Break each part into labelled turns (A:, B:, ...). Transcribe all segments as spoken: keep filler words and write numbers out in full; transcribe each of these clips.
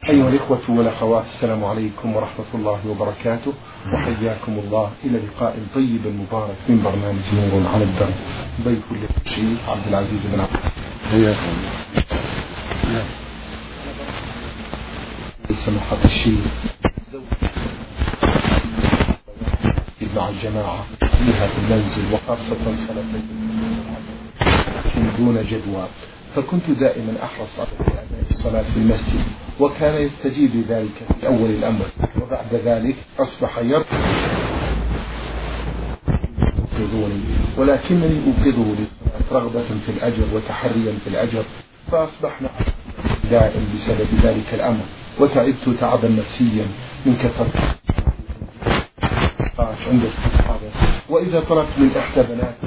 A: أيها الإخوة والأخوات، السلام عليكم ورحمة الله وبركاته، وحياكم الله إلى لقاء طيب مبارك من برنامج نور على الدرب. ضيف الشيخ عبد العزيز بن عبد
B: حياكم
A: الله. سماحة الشيخ مع الجماعة فيها في المنزل وخاصة صلاة دون جدوى، فكنت دائما أحرص على أداء الصلاة في المسجد، وكان يستجيب ذلك في أول الأمر، وبعد ذلك أصبح يرفضني، ولكنني أوقظه للصلاة رغبة في الأجر وتحريا في الأجر، فأصبحنا دائم بسبب ذلك الأمر، وتعبت تعبا نفسيا من كثرة عند استيقاظه. وإذا طلبت من إحدى بناتي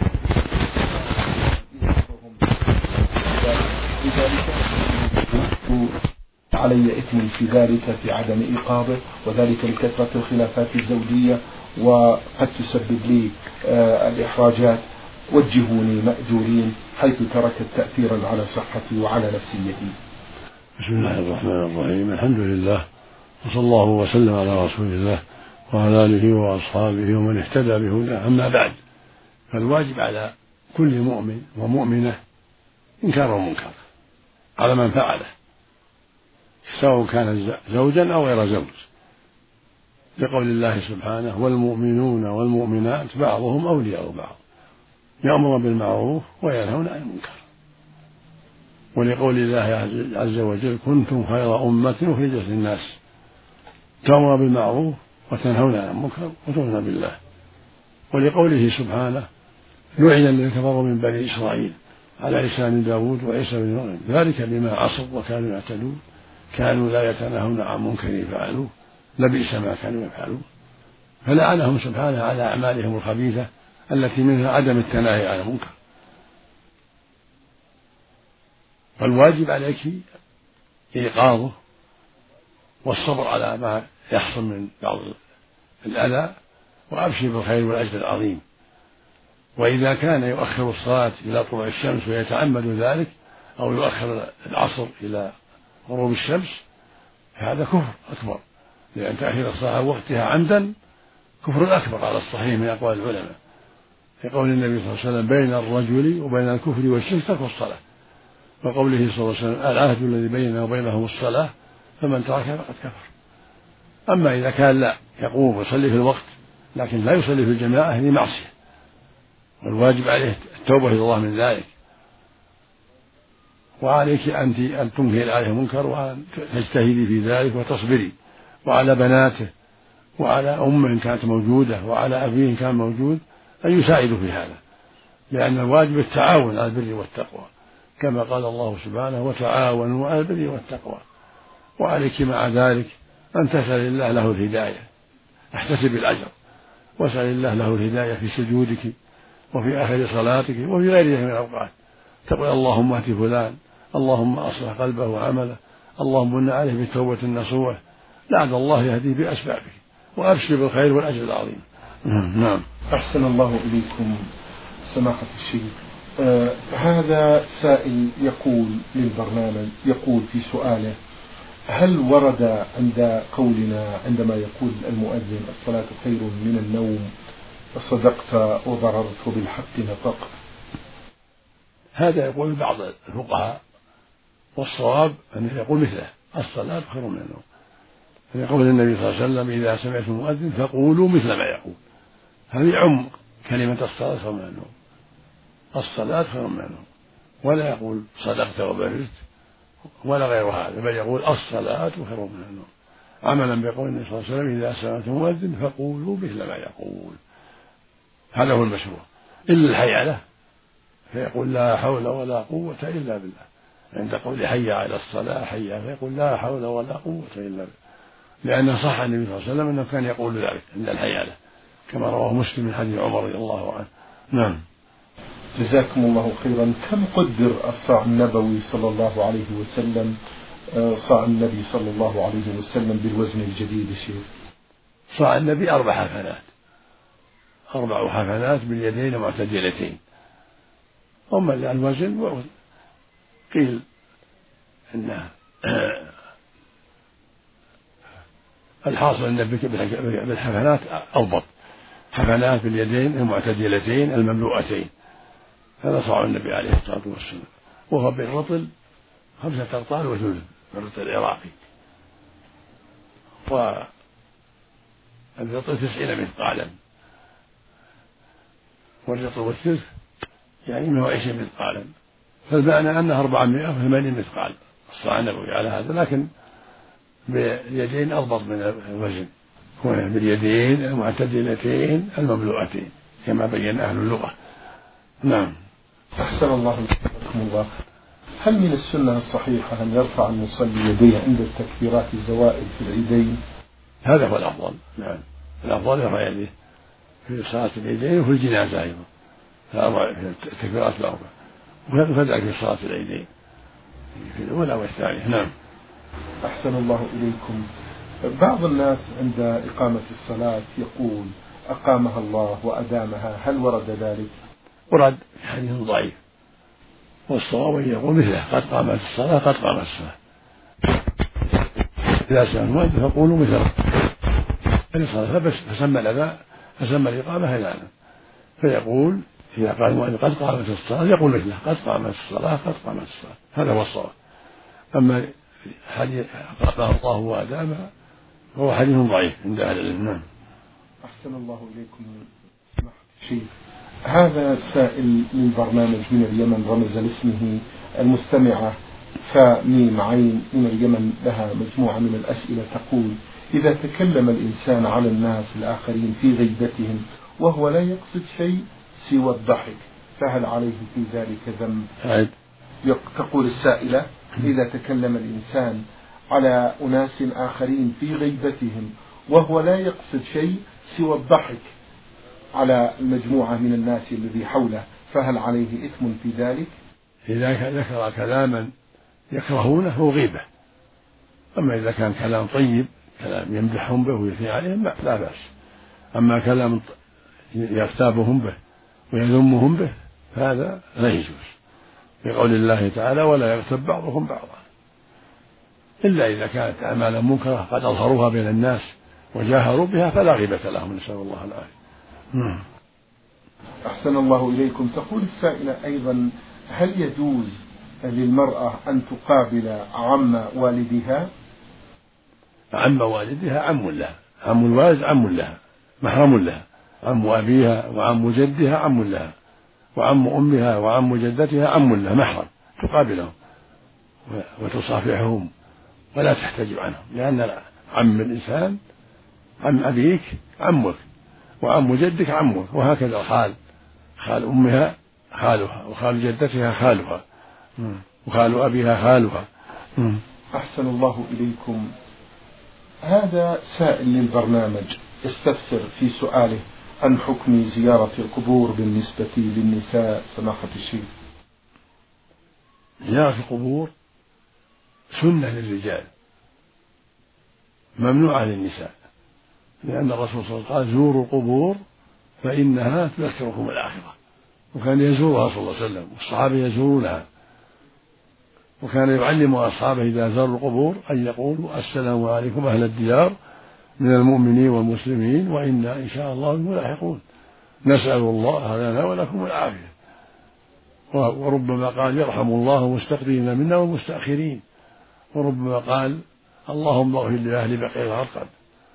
A: علي إثم في ذلك في عدم إيقاظه، وذلك لكثرة الخلافات الزوجية، وقد تسبب لي آه الإحراجات. وجهوني مأجورين حيث تركت تأثيرا على صحتي وعلى نفسيتي.
B: بسم الله الرحمن الرحيم، الحمد لله، وصلى الله وسلم على رسول الله وعلى آله وأصحابه ومن اهتدى بهداه. أما بعد، فالواجب على كل مؤمن ومؤمنة إنكار المنكر على من فعله، سواء كان زوجا أو غير زوج، لقول الله سبحانه: والمؤمنون والمؤمنات بعضهم أولياء بعض يأمرون بالمعروف وينهون عن المنكر، ولقول الله عز وجل: كنتم خير أمة أخرجت للناس تأمرون بالمعروف وتنهون عن المنكر وتؤمنون بالله، ولقوله سبحانه: لعن الذين كفروا من بني إسرائيل على لسان داود وعيسى بن مريم ذلك بما عصوا وكانوا يعتدون كانوا لا يتناهون عن منكر فعلوه لبئس ما كانوا يفعلون. فلعنهم سبحانه على أعمالهم الخبيثة التي منها عدم التناهي عن المنكر. فالواجب عليك إيقاظه والصبر على ما يحصل من بعض الأذى، وأبشر بالخير والأجر العظيم. وإذا كان يؤخر الصلاة إلى طلوع الشمس ويتعمد ذلك، أو يؤخر العصر إلى غروب الشمس، فهذا كفر أكبر، لأن تأخير الصلاة وقتها عمدا كفر أكبر على الصحيح من أقوال العلماء، يقول النبي صلى الله عليه وسلم: بين الرجل وبين الكفر والشرك ترك الصلاة، وقوله صلى الله عليه وسلم: العهد الذي بيننا وبينهم الصلاة فمن تركها فقد كفر. أما إذا كان لا يقوم ويصلي في الوقت لكن لا يصلي في الجماعة هذه معصية، والواجب عليه التوبة إلى الله من ذلك، وعليك أنت أن تنكري عليه المنكر وأن تجتهدي في ذلك وتصبري، وعلى بناته وعلى أمه إن كانت موجودة وعلى أبيه إن كان موجود أن يساعدوا في هذا، لأن الواجب التعاون على البر والتقوى، كما قال الله سبحانه: وتعاونوا على البر والتقوى. وعليك مع ذلك أن تسأل الله له الهداية، احتسب الأجر، واسأل الله له الهداية في سجودك وفي آخر صلاتك وفي غيرها من الأوقات، تقول: اللهم اهد فلان، اللهم أصلح قلبه وعمله، اللهم من عليه بالتوبة النصوح، لعل الله يهدي بأسبابه، وأبشر بالخير والأجر العظيم. نعم.
A: أحسن الله إليكم سماحة الشيخ. آه هذا سائل يقول للبرنامج، يقول في سؤاله: هل ورد عند قولنا عندما يقول المؤذن الصلاة خير من النوم صدقت وضررت بالحق نطقت؟
B: هذا يقول بعض الفقهاء، والصواب أنه يقول مثله: الصلاة خير من النوم. يقول النبي صلى الله عليه وسلم: إذا سمعتم المؤذن فقولوا مثل ما يقول. هذه عم كلمة الصلاة خير من النوم، الصلاة خير من النوم، ولا يقول صدقت وبررت ولا غير هذا، بل يقول الصلاة خير من النوم، عملا بقول النبي صلى الله عليه وسلم: إذا سمعتم المؤذن فقولوا مثل ما يقول. هذا هو المشروع، إلا الحيعلة فيقول: لا حول ولا قوة إلا بالله، عند قول حي على الصلاة حي، فيقول: لا حول ولا قوة إلا بالله، لأنه صح عن النبي صلى الله عليه وسلم أنه كان يقول ذلك عند الحيعلة، كما رواه مسلم من حديث عمر رضي الله عنه. نعم.
A: جزاكم الله خيرا. كم قدر الصاع النبوي صلى الله عليه وسلم، صاع النبي صلى الله عليه وسلم بالوزن الجديد شيخ؟
B: صاع النبي أربع حفنات، أربع حفنات باليدين معتدلتين. أما الوزن قيل إنه الحاصل أن بالحفنات أضبط، حفنات باليدين المعتدلتين المملوءتين، هذا صاع النبي عليه الصلاة والسلام. وهو بالرطل خمسة أرطال وثلث بالرطل العراقي، والرطل تسعين مثقالا، والرطل والثلث يعني مئة وعشرين مثقالا، فالمعنى أنها أربعمائة وثمانين مثقال الصاع النبوي على هذا، لكن باليدين أضبط من الوزن، باليدين المعتدلتين المملوءتين كما بين أهل اللغة. نعم.
A: أحسن الله إليكم الله. هل من السنة الصحيحة أن يرفع المصلي يديه عند التكبيرات الزوائد في العيدين؟
B: هذا هو الأفضل. نعم، الأفضل يرفع يديه في صلاة العيدين وفي الجنازة أيضا، في التكبيرات الأربع، وكذلك في صلاة العيدين في الأولى والثانية. نعم.
A: أحسن الله إليكم. بعض الناس عند إقامة الصلاة يقول أقامها الله وأدامها، هل ورد ذلك؟
B: ورد حديث ضعيف، والصواب أن يقول مثله قد قامت الصلاة قد قامت الصلاة، إذا سمع المؤذن فقولوا مثله الصلاة، فبس فسمى الأذان فسمى الإقامة هلالا، فيقول إذا قال المؤذن قد قامت الصلاة يقول مثله قد قامت الصلاة قد قامت الصلاة، هذا هو الصواب. أما حديث أقامها الله وأدامها فهو حديث ضعيف عند أهل العلم.
A: أحسن الله إليكم سماحة الشيخ. هذا سائل من برنامج من اليمن رمز لاسمه المستمعة فميم عين من اليمن، لها مجموعة من الأسئلة تقول: إذا تكلم الإنسان على الناس الآخرين في غيبتهم وهو لا يقصد شيء سوى الضحك، فهل عليه في ذلك ذنب؟ تقول السائلة: إذا تكلم الإنسان على أناس آخرين في غيبتهم وهو لا يقصد شيء سوى الضحك على المجموعة من الناس الذي حوله، فهل عليه إثم في ذلك؟
B: إذا ذكر كلاما يكرهونه هو غيبة، أما إذا كان كلام طيب كلام يمدحهم به ويثني عليهم لا بأس، أما كلام يغتابهم به ويذمهم به فهذا لا يجوز، بقول الله تعالى: ولا يغتب بعضهم بعضا، إلا إذا كانت أعمالا منكرة قد أظهروها بين الناس وجاهروا بها فلا غيبة لهم، نسأل الله العافية.
A: أحسن الله إليكم. تقول السائلة أيضا: هل يجوز للمرأة أن تقابل عم والدها؟
B: عم والدها عم لها، عم الوالد عم لها محرم لها، عم أبيها وعم جدها عم لها، وعم أمها وعم جدتها عم لها محرم، تقابلهم وتصافحهم ولا تحتجب عنهم، لأن عم الإنسان عم أبيك عمك، وعم جدك عمك، وهكذا خال خال أمها خالها، وخال جدتها خالها، وخال أبيها خالها.
A: أحسن الله إليكم. هذا سائل للبرنامج يستفسر في سؤاله عن حكم زيارة القبور بالنسبة للنساء سماحة الشيخ.
B: زيارة القبور سنة للرجال ممنوعة للنساء، لأن الرسول صلى الله عليه وسلم قال: زوروا القبور فإنها تذكركم الآخرة، وكان يزورها صلى الله عليه وسلم والصحابة يزورونها، وكان يعلم أصحابه إذا زاروا القبور أن يقولوا: السلام عليكم أهل الديار من المؤمنين والمسلمين وإنا إن شاء الله ملاحقون، نسأل الله لنا ولكم العافية. وربما قال: يرحم الله المستقدمين منا والمستأخرين، وربما قال: اللهم اغفر لأهل بقيع الغرقد،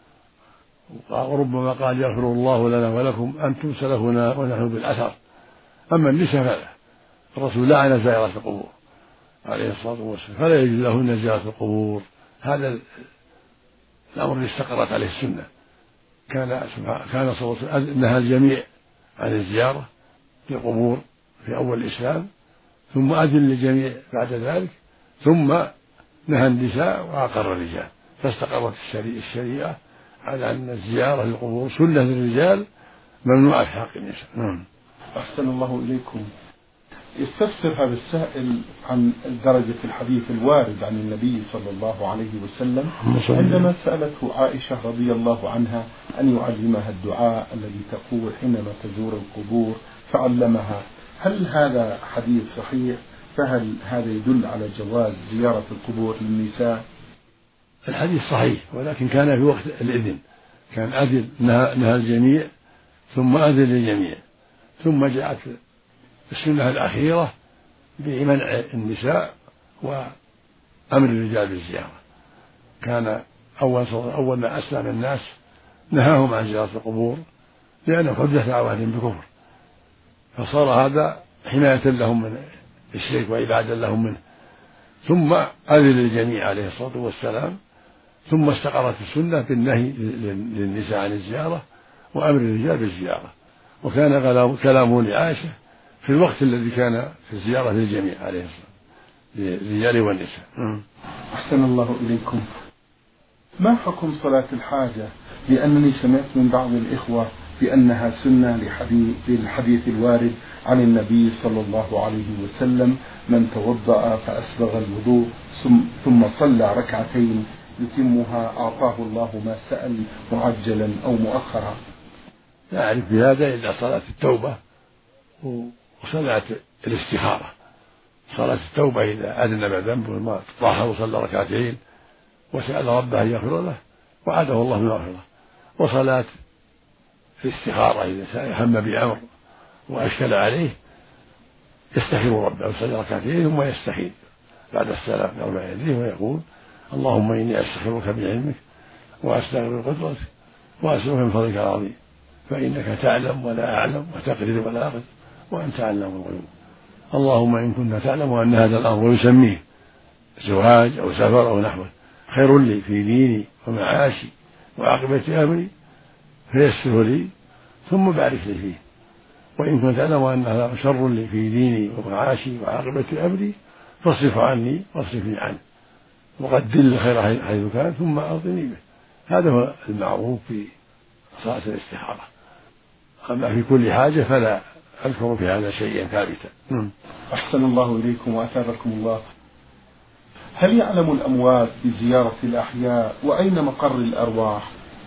B: وربما قال: يغفر الله لنا ولكم أنتم سلفنا ونحن بالأثر. أما النساء فلا، الرسول لعن زائرة القبور عليه الصلاة والسلام، فلا يجوز لهن زيارة القبور، هذا الأمر الذي استقرت عليه السنة. كان كان صلى الله عليه وسلم نهى الجميع عن الزيارة في القبور في أول الإسلام، ثم أذن للجميع بعد ذلك، ثم نهى النساء وأقر الرجال، فاستقرت الشريعة على أن الزيارة للقبور سنة للرجال ممنوعة في حق النساء.
A: أحسن الله إليكم. يستفسر هذا السائل عن درجة الحديث الوارد عن النبي صلى الله عليه وسلم عندما سألته عائشة رضي الله عنها أن يعلمها الدعاء الذي تقول حينما تزور القبور فعلمها، هل هذا حديث صحيح؟ فهل هذا يدل على جواز زيارة القبور للنساء؟
B: الحديث صحيح، ولكن كان في وقت الإذن، كان أذن نهى, نهى الجميع ثم أذن للجميع، ثم جاءت السنة الأخيرة بمنع النساء وأمر الرجال بالزيارة. كان أول أول ما أسلم الناس نهاهم عن زيارة القبور لأنه حدث دعواتهم بكفر، فصار هذا حماية لهم من الشرك وإبعادا لهم منه. ثم أذن للجميع عليه الصلاة والسلام، ثم استقرت السنة بالنهي للنساء عن الزيارة وأمر الرجال بالزيارة. وكان كلامه لعائشة في الوقت الذي كان في الزيارة للجميع عليه الصلاة للرجال والنساء.
A: أحسن الله إليكم. ما حكم صلاة الحاجة؟ لأنني سمعت من بعض الإخوة بأنها سنة للحديث الوارد عن النبي صلى الله عليه وسلم: من توضأ فأسبغ الوضوء ثم صلى ركعتين يتمها أعطاه الله ما سأل معجلا أو مؤخرا.
B: لا أعرف بهذا إلا صلاة التوبة وصلاة الاستخارة. صلاة التوبة إذا أذنب ذنبه طاح وصلى ركعتين وسأل ربه أن يغفر له وعده الله بمغفرة. وصلاة الاستخارة إذا هم بأمر وأشكل عليه يستخير ربه ويصلي ركعتين ثم يستخير بعد السلام يرفع يديه ويقول: اللهم إني أستغفرك بعلمك وأستغفر بقدرتك وأسألك من فضلك العظيم، فإنك تعلم ولا أعلم وتقدر ولا أقدر وأنت علام الغيوب. اللهم إن كنت تعلم أن هذا الأمر يسميه زواج أو سفر أو نحوه خير لي في ديني ومعاشي وعاقبة أمري فيسره لي ثم بارك لي فيه، وإن كنت تعلم أن هذا شر لي في ديني ومعاشي وعاقبة أمري فاصرف عني واصرفني عنه وقدر لي الخير حيث كان ثم أعطني به. هذا هو المعروف في صلاة الاستخارة. أما في كل حاجة فلا أذكر في هذا شيئا ثابتا.
A: أحسن الله إليكم وأثابكم الله. هل يعلم الأموات بزيارة الأحياء وأين مقر الأرواح؟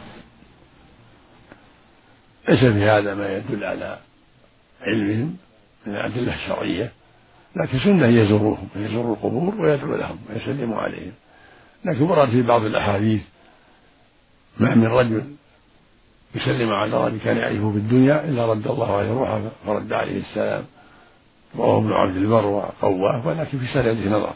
B: ليس في هذا ما يدل على علمهم من الأدلة الشرعية، لكن سنة يزوروهم يزوروا القبور ويدعو لهم ويسلموا عليهم. لكن ورد في بعض الأحاديث ما من رجل يسلم على رجل كان يعرفه في الدنيا إلا رد الله عليه روحه فرد عليه السلام. رواه ابن عبد البر وقواه، ولكن في سنده نظر.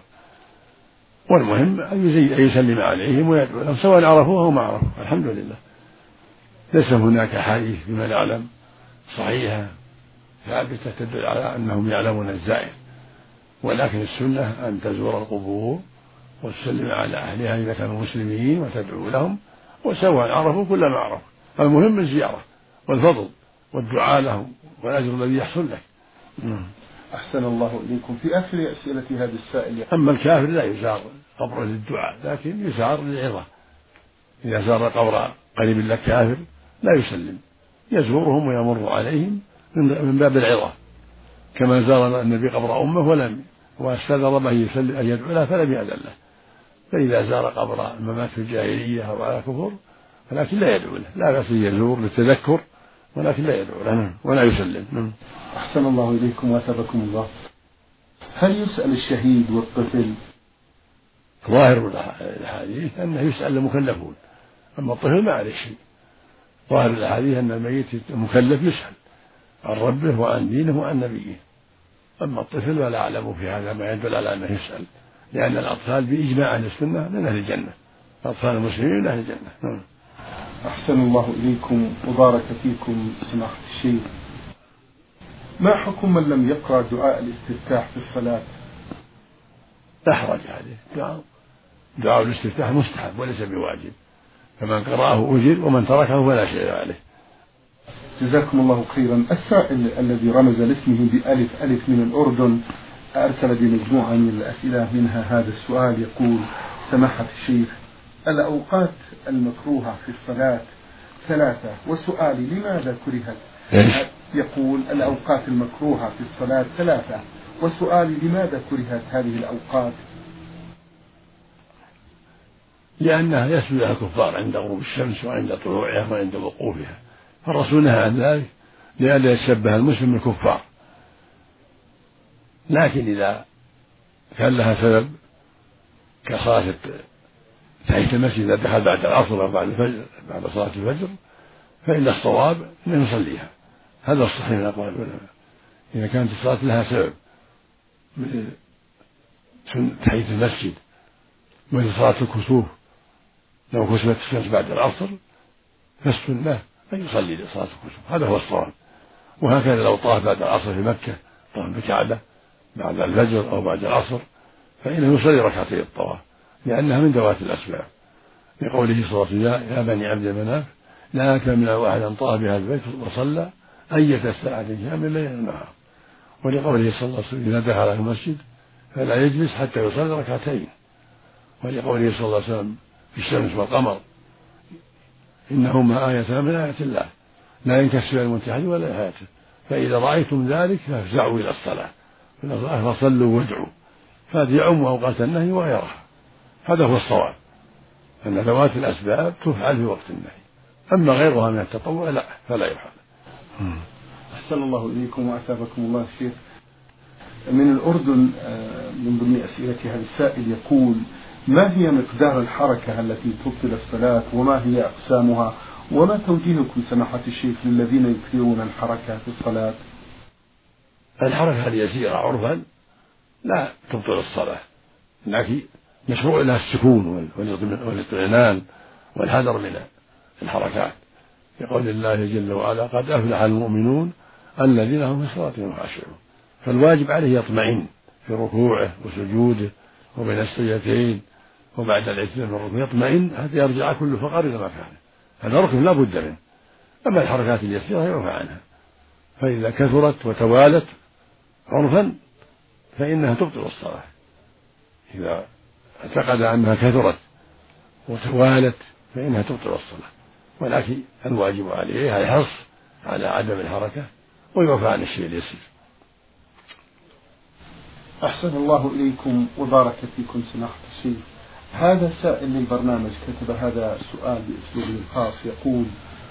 B: والمهم أن يسلم عليهم ويدعو لهم سواء عرفوه أو ما عرفوه. الحمد لله ليس هناك حديث بما نعلم صحيحة ثابتة تدل على أنهم يعلمون الزائر، ولكن السنة أن تزور القبور وتسلم على أهلها إذا كانوا مسلمين وتدعو لهم وسواء عرفوا كل ما عرفوا. المهم الزيارة والفضل والدعاء لهم والأجر الذي يحصل لك.
A: أحسن الله إليكم. في آخر أسئلة هذا السائل:
B: أما الكافر لا يزار قبره للدعاء لكن يزار للعظة. إذا زار قبر قريب لك كافر لا يسلم، يزورهم ويمر عليهم من باب العظة، كما زار النبي قبر أمه ولم واستأذن به يسلم أن يدعو له فلم يأذن له. فإذا زار قبر الممات في الجاهلية أو على كفر ولكن لا يدعو له، لا بأس يزور للتذكر ولكن لا يدعو له ولا يسلم.
A: أحسن الله إليكم وأثابكم الله. هل يسأل الشهيد والطفل؟
B: ظاهر الحديث أنه يسأل المكلفون، أما الطفل ما عليه شيء. ظاهر الحديث أن الميت المكلف يسأل عن ربه وعن دينه وعن نبيه، أما الطفل ولا أعلم في هذا ما يدل على أنه يسأل، لأن الأطفال بإجماع أهل السنة من أهل الجنة، أطفال المسلمين من أهل الجنة.
A: أحسن الله إليكم وبارك فيكم سماحة الشيخ. ما حكم من لم يقرأ دعاء الاستفتاح في الصلاة؟
B: لا حرج عليه، دعاء دعاء الاستفتاح مستحب وليس بواجب، فمن قرأه أجر ومن تركه فلا شيء عليه.
A: جزاكم الله خيرا. السائل الذي رمز لاسمه بألف ألف من الأردن أرسل بمجموعة من الأسئلة منها هذا السؤال يقول: سماحة الشيخ، الأوقات المكروهة في الصلاة ثلاثة، وسؤالي لماذا كرهت؟ يقول: الأوقات المكروهة في الصلاة ثلاثة، وسؤالي لماذا كرهت هذه الأوقات؟
B: لأنها يسجد لها الكفار عند غروب الشمس وعند طلوعها وعند وقوفها، فالرسول نهى عن ذلك لئلا يتشبه المسلم بالكفار. لكن إذا كان لها سبب كصلاة تحية المسجد إذا دخل بعد العصر أو بعد الفجر بعد صلاة الفجر فإن الصواب أن يصليها. هذا الصحيح من أقوال العلماء إذا كانت الصلاة لها سبب مثل تحية المسجد مثل صلاة الكسوف لو كسفت الشمس بعد العصر فالسنة أن يصلي لصلاة الكسوف هذا هو الصواب. وهكذا لو طاف بعد العصر في مكة طاف بكعبة بعد الفجر أو بعد العصر فإنه يصلي ركعتي الطواف لأنها من ذوات الأسباب لقوله صلى الله عليه وسلم يا بني عبد مناف لا تمنع واحدا طاف بها البيت وصلى أية ساعة كان من الليل والنهار. ولقوله صلى الله عليه وسلم إذا دخل المسجد فلا يجلس حتى يصلي ركعتين. ولقوله صلى الله عليه وسلم في الشمس والقمر إنهما آيتان من آيات الله لا ينكسر المنتحج ولا يهاته فإذا رأيتم ذلك فافزعوا إلى الصلاة فصلوا وادعوا. فهذا يعم أوقات النهي وغيرها. هذا هو الصواب أن ذوات الأسباب تفعل في وقت النهي أما غيرها من التطوع لا فلا يفعل.
A: أحسن الله إليكم وأثابكم الله الشيخ. من الأردن من ضمن أسئلة هذا السائل يقول ما هي مقدار الحركة التي تبطل الصلاة وما هي أقسامها وما توجيهكم سماحة الشيخ للذين يكثرون الحركة في الصلاة؟
B: الحركة اليسيرة عرفا لا تبطل الصلاة لكن مشروع لها السكون والاطمئنان والحذر من الحركات يقول الله جل وعلا قد أفلح المؤمنون الذين هم في صلاتهم خاشعون. فالواجب عليه يطمئن في ركوعه وسجوده وبين السجدتين وبعد الاعتدال من الركوع يطمئن حتى يرجع كل فقر إلى مكانه. هذا ركن لا بد منه. أما الحركات اليسيرة يعفى عنها فإذا كثرت وتوالت عرفا فإنها تبطل الصلاة. إذا اعتقد أنها كثرت وتوالت فإنها تبطل الصلاة ولكن الواجب عليه الحرص على عدم الحركة ويعفى عن الشيء اليسير.
A: أحسن الله إليكم وبارك فيكم سماحة الشيخ. هذا سائل للبرنامج كتب هذا السؤال بأسلوبه الخاص يقول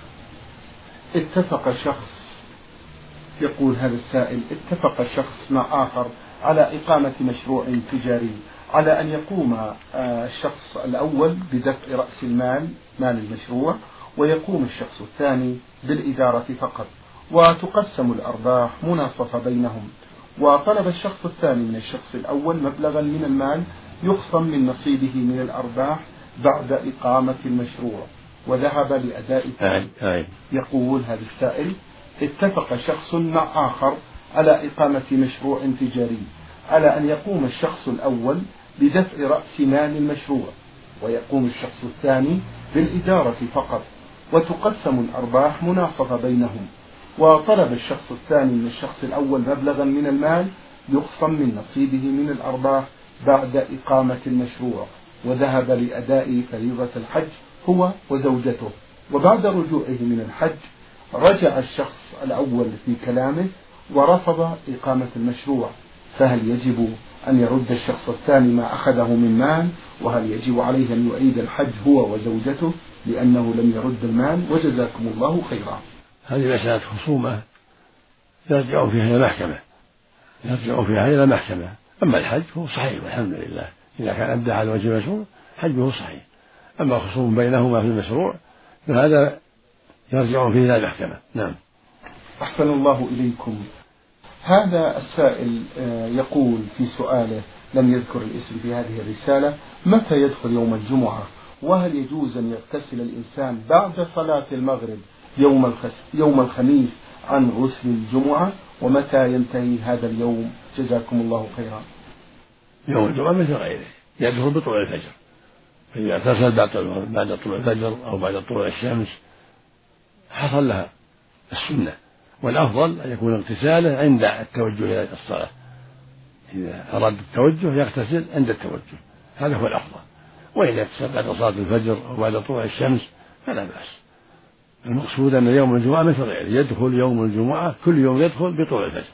A: اتفق شخص يقول هذا السائل اتفق شخص مع آخر على إقامة مشروع تجاري على أن يقوم الشخص الأول بدفع رأس المال مال المشروع ويقوم الشخص الثاني بالإدارة فقط وتقسم الأرباح مناصفة بينهم. وطلب الشخص الثاني من الشخص الأول مبلغا من المال يخصم من نصيبه من الأرباح بعد إقامة المشروع وذهب لأداء. يقول هذا السائل اتفق شخص مع آخر على إقامة مشروع تجاري على أن يقوم الشخص الأول بدفع رأس مال المشروع ويقوم الشخص الثاني بالإدارة فقط وتقسم الأرباح مناصفة بينهم. وطلب الشخص الثاني من الشخص الأول مبلغا من المال يخصم من نصيبه من الأرباح بعد إقامة المشروع وذهب لأداء فريضة الحج هو وزوجته. وبعد رجوعه من الحج رجع الشخص الأول في كلامه ورفض إقامة المشروع. فهل يجب أن يرد الشخص الثاني ما أخذه من مال وهل يجب عليه أن يعيد الحج هو وزوجته لأنه لم يرد المال؟ وجزاكم الله خيرا.
B: هذه مسألة خصومة يرجعون فيها إلى المحكمة يرجعون فيها إلى المحكمة. أما الحج فهو صحيح والحمد لله إذا كان أبدع على وجه المشروع حجه صحيح. أما خصوم بينهما في المشروع فهذا يرجعون فيه إلى المحكمة. نعم.
A: أحسن الله إليكم. هذا السائل يقول في سؤاله لم يذكر الاسم في هذه الرسالة متى يدخل يوم الجمعة وهل يجوز أن يغتسل الإنسان بعد صلاة المغرب يوم يوم الخميس عن غسل الجمعة ومتى ينتهي هذا اليوم؟ جزاكم الله خيرا.
B: يوم الجمعة مثل غيره يدخل بطلوع الفجر فإذا اغتسل بعد طلوع الفجر أو بعد طلوع الشمس حصل لها السنة والأفضل أن يكون اغتساله عند التوجه إلى الصلاة. إذا أراد التوجه يغتسل عند التوجه هذا هو الأفضل. وإذا اغتسل بعد صلاة الفجر أو بعد طلوع الشمس فلا بأس. المقصود أن يوم الجمعة مثل غيره يدخل يوم الجمعة كل يوم يدخل بطلوع الفجر.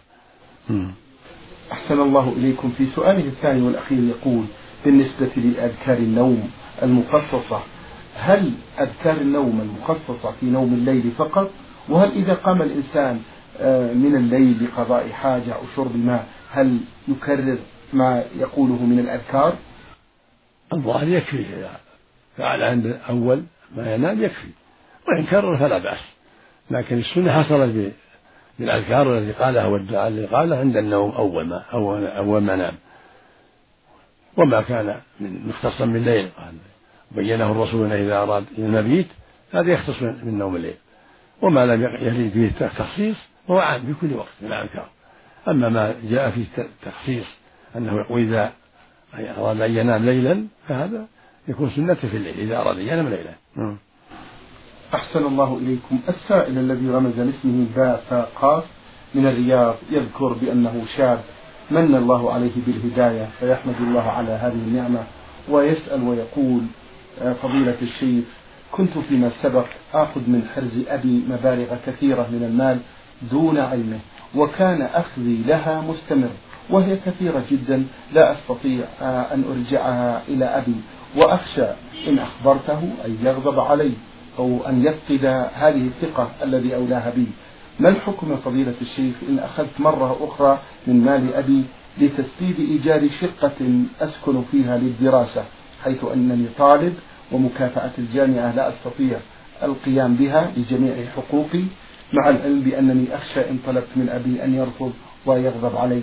A: أحسن الله إليكم. في سؤاله الثاني والأخير يقول بالنسبة لأذكار النوم المخصصة هل أذكار النوم المخصصة في نوم الليل فقط وهل إذا قام الإنسان من الليل لقضاء حاجة أو شرب ماء هل يكرر ما يقوله من الأذكار؟
B: الظاهر يكفي إذا فعلى عند أول ما ينام يكفي، وإن كرر فلا بأس، لكن السنة حصلت بالأذكار التي قالها والدعاء الذي قالها عند النوم أول ما أول, أول ما نام. وما كان من مختصا من الليل بينه الرسول أنه إذا أراد المبيت هذا يختص من نوم الليل، وما لم يرد فيه تخصيص هو عام في كل وقت من الأذكار. أما ما جاء فيه تخصيص أنه يقول إذا أراد أن ينام ليلا فهذا يكون سنته في الليل إذا أراد أن ينام ليلا.
A: أحسن الله إليكم. السائل الذي رمز لاسمه باء فاء قاف من الرياض يذكر بأنه شاب من الله عليه بالهداية فيحمد الله على هذه النعمة، ويسأل ويقول فضيلة الشيخ كنت فيما سبق آخذ من حرز أبي مبالغ كثيرة من المال دون علمه، وكان أخذي لها مستمر وهي كثيرة جدا لا أستطيع أن أرجعها إلى أبي، وأخشى إن أخبرته أن يغضب علي أو أن يفقد هذه الثقة الذي أولاها بي. ما الحكم فضيلة الشيخ إن أخذت مرة أخرى من مال أبي لتسديد إيجار شقة أسكن فيها للدراسة، حيث أنني طالب ومكافأة الجامعة لا أستطيع القيام بها لجميع حقوقي، مع العلم بأنني أخشى إن طلبت من أبي أن يرفض ويغضب علي؟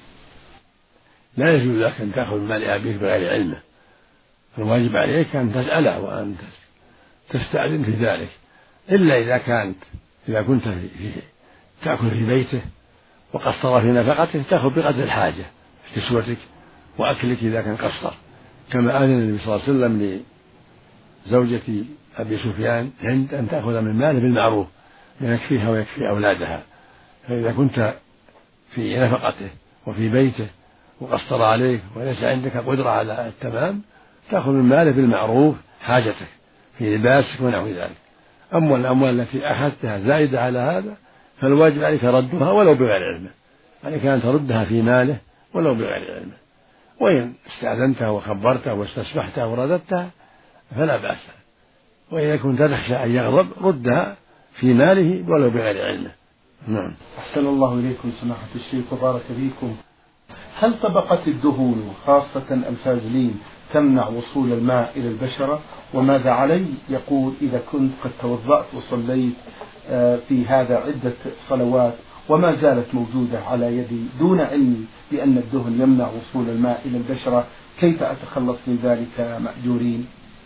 B: لا يجوز لك أن تأخذ مال أبيك بغير علمه، الواجب عليك أن تسأله وأن تستأذن في ذلك، إلا إذا كانت إذا كنت في تأكل في بيته وقصر في نفقته تأخذ بقدر الحاجة في كسوتك وأكلك إذا كان قصر، كما أذن النبي صلى الله عليه وسلم لزوجة أبي سفيان هند أن تأخذ من ماله بالمعروف يكفيها ويكفي أولادها. فإذا كنت في نفقته وفي بيته وقصر عليك وليس عندك قدرة على التمام تأخذ من ماله بالمعروف حاجتك في لباسك ونحو ذلك. أما الأموال التي أخذتها زائدة على هذا فالواجب عليك ردها ولو بغير علمه، عليك أن تردها في ماله ولو بغير علمه، وإن استأذنته وخبرته واستسمحته ورددتها فلا بأس، وإذا كنت تخشى أن يغضب ردها في ماله ولو بغير علمه. نعم.
A: أحسن الله إليكم سماحة الشيخ وبارك فيكم. هل طبقة الدهون خاصة الفازلين تمنع وصول الماء إلى البشرة؟ وماذا علي؟ يقول إذا كنت قد توضأت وصليت في هذا عدة صلوات وما زالت موجودة على يدي دون علمي بأن الدهن يمنع وصول الماء إلى البشرة، كيف أتخلص من ذلك مأجورين؟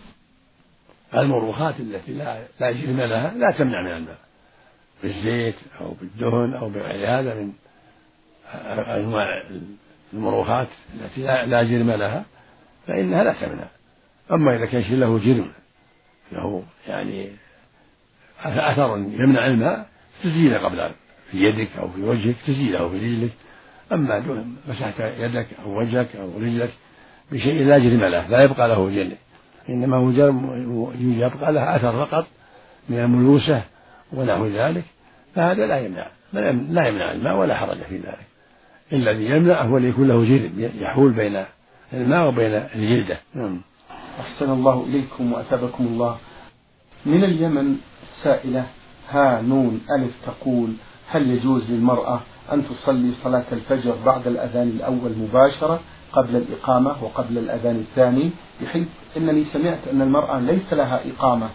B: المروحات التي لا لا جرم لها لا تمنع من الماء، بالزيت أو بالدهن أو بغير هذا من أنواع المروحات التي لا جرم لها فإنها لا تمنع. أما إذا كان شيء له جرم له يعني أثر يمنع الماء تزيله قبل في يدك أو في وجهك تزيله في رجلك. أما مسحت يدك أو وجهك أو رجلك بشيء لا جرم له لا يبقى له جرم، إنما هو يبقى له أثر فقط من الملوسة ونحو ذلك، فهذا لا يمنع لا يمنع الماء ولا حرج في ذلك. الذي يمنع هو اللي يكون له جرم يحول بين الماء وبين الجلدة.
A: أحسن الله إليكم وأثابكم الله. من اليمن سائلة ها نون ألف تقول هل يجوز للمرأة أن تصلي صلاة الفجر بعد الأذان الأول مباشرة قبل الإقامة وقبل الأذان الثاني، بحيث أنني سمعت أن المرأة ليس لها إقامة؟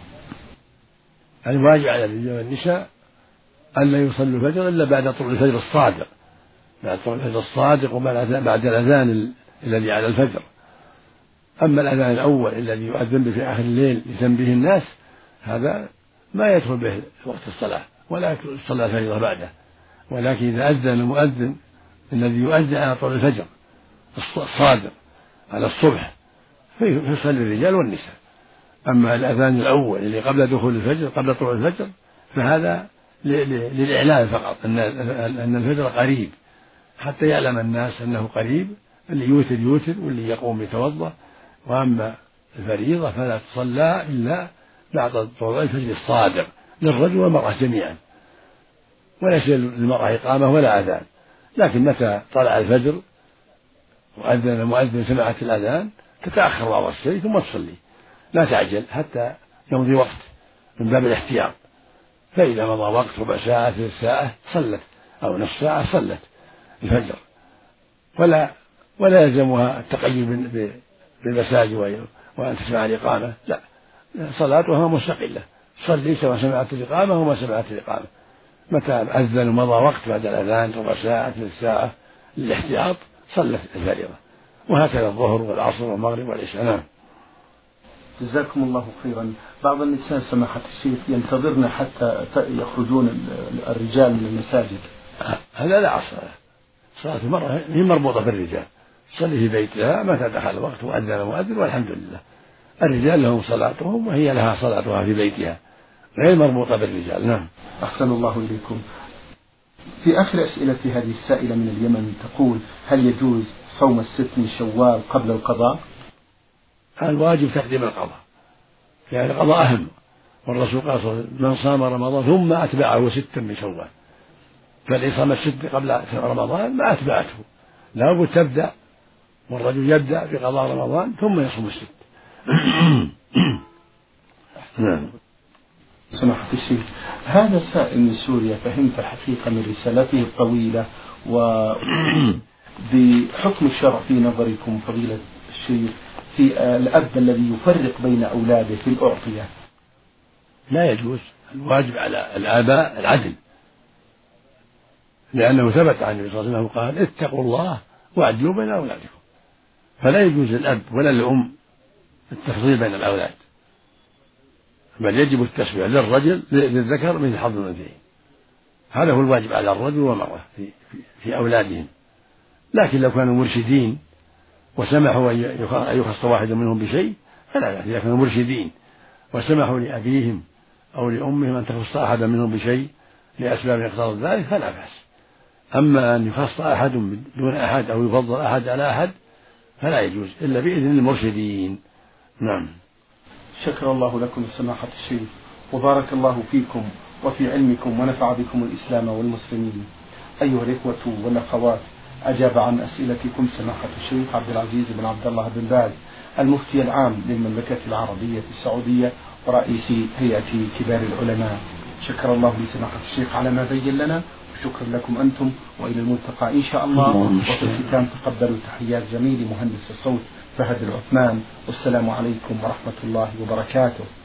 B: الواجب على الرجال والنساء أن لا يصلوا الفجر إلا بعد طلوع الفجر الصادق، بعد طلوع الفجر الصادق وبعد الأذان الذي على الفجر. أما الأذان الأول الذي يؤذن به في آخر الليل لتنبيه الناس هذا ما يدخل به وقت الصلاة ولا يصلى الفجر بعده، ولكن إذا أذن المؤذن الذي يؤذن على طلوع الفجر الصادق على الصبح فيصلي الرجال والنساء. أما الأذان الأول اللي قبل دخول الفجر قبل طلوع الفجر فهذا للإعلان فقط أن الفجر قريب حتى يعلم الناس أنه قريب، اللي يوتر يوتر واللي يقوم يتوضأ. وأما الفريضة فلا تصلى إلا بعد طلوع الفجر الصادق للرجل والمرأة جميعا، وليس للمرأة إقامة ولا أذان، لكن متى طلع الفجر وأذن المؤذن سمعت الأذان تتأخر بعض الشيء ثم تصلي، لا تعجل حتى يمضي وقت من باب الاحتياط، فإذا مضى وقت ربع ساعة ثلث ساعة صلت أو نصف ساعة صلت الفجر، ولا ولا يلزمها التقيد بالمساجد وأن تسمع الإقامة، لا، صلاتها مستقلة، صلي سواء سمعت الإقامة وما سمعت الإقامة، متى أذن ومضى وقت بعد الأذان ربع ساعة ثلث ساعة للاحتياط صلت الفريضة، وهكذا الظهر والعصر والمغرب والعشاء. نعم.
A: جزاكم الله خيرا. بعض النساء سماحة الشيخ ينتظرن حتى يخرجون الرجال من المساجد،
B: هذا لا أصل له، صلاة المرأة هي مربوطة بالرجال، تصلي في بيتها متى دخل الوقت وأذن المؤذن والحمد لله. الرجال لهم صلاتهم وهي لها صلاتها في بيتها، غير مربوطة بالرجال. نعم.
A: أحسن الله إليكم. في آخر أسئلة هذه السائلة من اليمن تقول: هل يجوز صوم الست من شوال قبل القضاء؟
B: الواجب تقديم القضاء، يعني القضاء أهم، والرسول قال من صام رمضان ثم أتبعه ستا من شوال، فالذي صام الست قبل رمضان ما أتبعته، لا بد تبدأ، والرجل يبدأ بقضاء رمضان ثم يصوم الست.
A: نعم. سماحة الشيخ، هذا سائل من سوريا فهمت الحقيقة من رسالته الطويلة وبحكم الشرع في نظركم فضيلة الشيخ في الأب الذي يفرق بين أولاده في الأعطية.
B: لا يجوز، الواجب على الآباء العدل، لأنه ثبت عن النبي صلى الله عليه وسلم قال: اتقوا الله واعدلوا بين أولادكم، فلا يجوز للأب ولا الأم التفضيل بين الأولاد، بل يجب التسوية للرجل للذكر مثل حظ الأنثيين، هذا هو الواجب على الرجل والمرأة في, في, في أولادهم. لكن لو كانوا مرشدين وسمحوا أن يخص واحد منهم بشيء فلا بأس، إذا كانوا مرشدين وسمحوا لأبيهم أو لأمهم أن تخص أحدا منهم بشيء لأسباب اقتضت ذلك فلا بأس. أما أن يخص أحد دون أحد أو يفضل أحد على أحد فلا يجوز إلا بإذن المرشدين. نعم.
A: شكر الله لكم سماحة الشيخ، وبارك الله فيكم وفي علمكم ونفع بكم الإسلام والمسلمين. أيها الإخوة والأخوات، أجاب عن أسئلتكم سماحة الشيخ عبد العزيز بن عبد الله بن باز المفتي العام للمملكة العربية السعودية ورئيس هيئة كبار العلماء. شكر الله لسماحة الشيخ على ما بين لنا، وشكرا لكم أنتم، وإلى الملتقى إن شاء الله. وفي الختام تقبلوا تحيات زميلي مهندس الصوت فهد العثمان، والسلام عليكم ورحمة الله وبركاته.